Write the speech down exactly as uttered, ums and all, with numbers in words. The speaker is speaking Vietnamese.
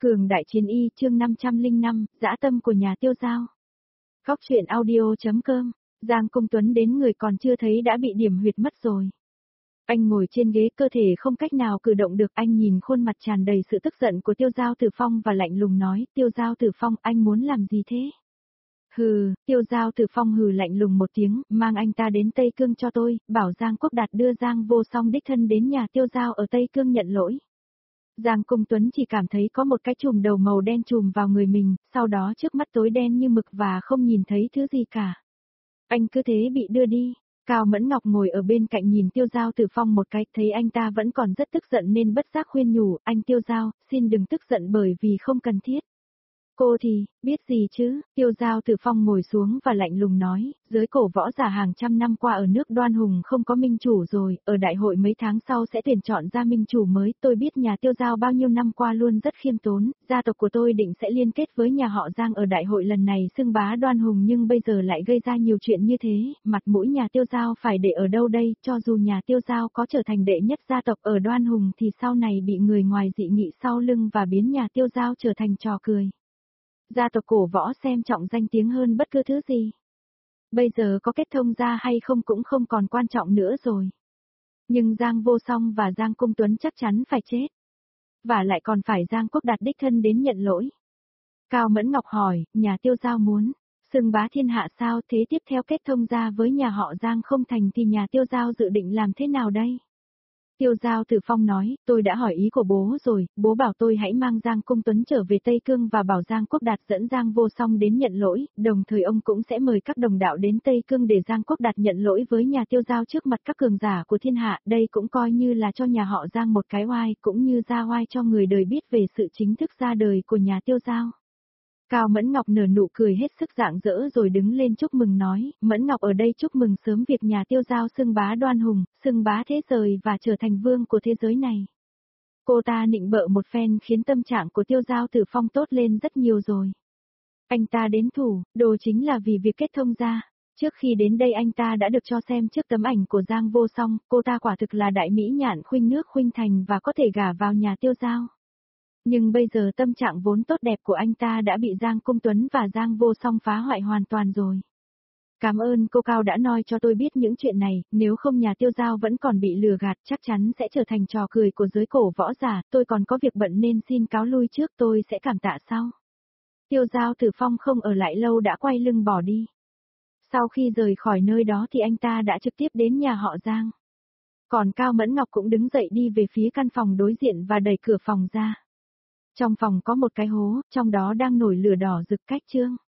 Cường đại chiến y chương năm trăm lẻ năm, dã tâm của nhà Tiêu Dao. Góc truyện audio.com, Giang Công Tuấn đến người còn chưa thấy đã bị điểm huyệt mất rồi. Anh ngồi trên ghế cơ thể không cách nào cử động được, anh nhìn khuôn mặt tràn đầy sự tức giận của Tiêu Dao Tử Phong và lạnh lùng nói, Tiêu Dao Tử Phong, anh muốn làm gì thế? Hừ, Tiêu Dao Tử Phong hừ lạnh lùng một tiếng, mang anh ta đến Tây Cương cho tôi, bảo Giang Quốc Đạt đưa Giang Vô Song đích thân đến nhà Tiêu Dao ở Tây Cương nhận lỗi. Giang Công Tuấn chỉ cảm thấy có một cái chùm đầu màu đen chùm vào người mình, sau đó trước mắt tối đen như mực và không nhìn thấy thứ gì cả. Anh cứ thế bị đưa đi. Cao Mẫn Ngọc ngồi ở bên cạnh nhìn Tiêu Dao Tử Phong một cái, thấy anh ta vẫn còn rất tức giận nên bất giác khuyên nhủ, anh Tiêu Dao, xin đừng tức giận bởi vì không cần thiết. Cô thì, biết gì chứ, Tiêu Dao Tử Phong ngồi xuống và lạnh lùng nói, giới cổ võ giả hàng trăm năm qua ở nước Đoan Hùng không có minh chủ rồi, ở đại hội mấy tháng sau sẽ tuyển chọn ra minh chủ mới, tôi biết nhà Tiêu Dao bao nhiêu năm qua luôn rất khiêm tốn, gia tộc của tôi định sẽ liên kết với nhà họ Giang ở đại hội lần này xưng bá Đoan Hùng nhưng bây giờ lại gây ra nhiều chuyện như thế, mặt mũi nhà Tiêu Dao phải để ở đâu đây, cho dù nhà Tiêu Dao có trở thành đệ nhất gia tộc ở Đoan Hùng thì sau này bị người ngoài dị nghị sau lưng và biến nhà Tiêu Dao trở thành trò cười. Gia tộc cổ võ xem trọng danh tiếng hơn bất cứ thứ gì. Bây giờ có kết thông gia hay không cũng không còn quan trọng nữa rồi. Nhưng Giang Vô Song và Giang Công Tuấn chắc chắn phải chết. Và lại còn phải Giang Quốc Đạt đích thân đến nhận lỗi. Cao Mẫn Ngọc hỏi, nhà Tiêu Dao muốn xưng bá thiên hạ sao, thế tiếp theo kết thông gia với nhà họ Giang không thành thì nhà Tiêu Dao dự định làm thế nào đây? Tiêu Dao Tử Phong nói, tôi đã hỏi ý của bố rồi, bố bảo tôi hãy mang Giang Công Tuấn trở về Tây Cương và bảo Giang Quốc Đạt dẫn Giang Vô Song đến nhận lỗi, đồng thời ông cũng sẽ mời các đồng đạo đến Tây Cương để Giang Quốc Đạt nhận lỗi với nhà Tiêu Dao trước mặt các cường giả của thiên hạ, đây cũng coi như là cho nhà họ Giang một cái oai, cũng như ra oai cho người đời biết về sự chính thức ra đời của nhà Tiêu Dao. Cao Mẫn Ngọc nở nụ cười hết sức rạng rỡ rồi đứng lên chúc mừng nói, Mẫn Ngọc ở đây chúc mừng sớm việc nhà Tiêu Dao xưng bá Đoan Hùng, xưng bá thế giới và trở thành vương của thế giới này. Cô ta nịnh bợ một phen khiến tâm trạng của Tiêu Dao Tử Phong tốt lên rất nhiều rồi. Anh ta đến thủ, đồ chính là vì việc kết thông gia. Trước khi đến đây anh ta đã được cho xem trước tấm ảnh của Giang Vô Song, cô ta quả thực là đại mỹ nhạn khuynh nước khuynh thành và có thể gả vào nhà Tiêu Dao. Nhưng bây giờ tâm trạng vốn tốt đẹp của anh ta đã bị Giang Công Tuấn và Giang Vô Song phá hoại hoàn toàn rồi. Cảm ơn cô Cao đã nói cho tôi biết những chuyện này, nếu không nhà Tiêu Dao vẫn còn bị lừa gạt chắc chắn sẽ trở thành trò cười của giới cổ võ giả, tôi còn có việc bận nên xin cáo lui trước, tôi sẽ cảm tạ sau. Tiêu Dao Tử Phong không ở lại lâu đã quay lưng bỏ đi. Sau khi rời khỏi nơi đó thì anh ta đã trực tiếp đến nhà họ Giang. Còn Cao Mẫn Ngọc cũng đứng dậy đi về phía căn phòng đối diện và đẩy cửa phòng ra. Trong phòng có một cái hố, trong đó đang nổi lửa đỏ rực cách trương.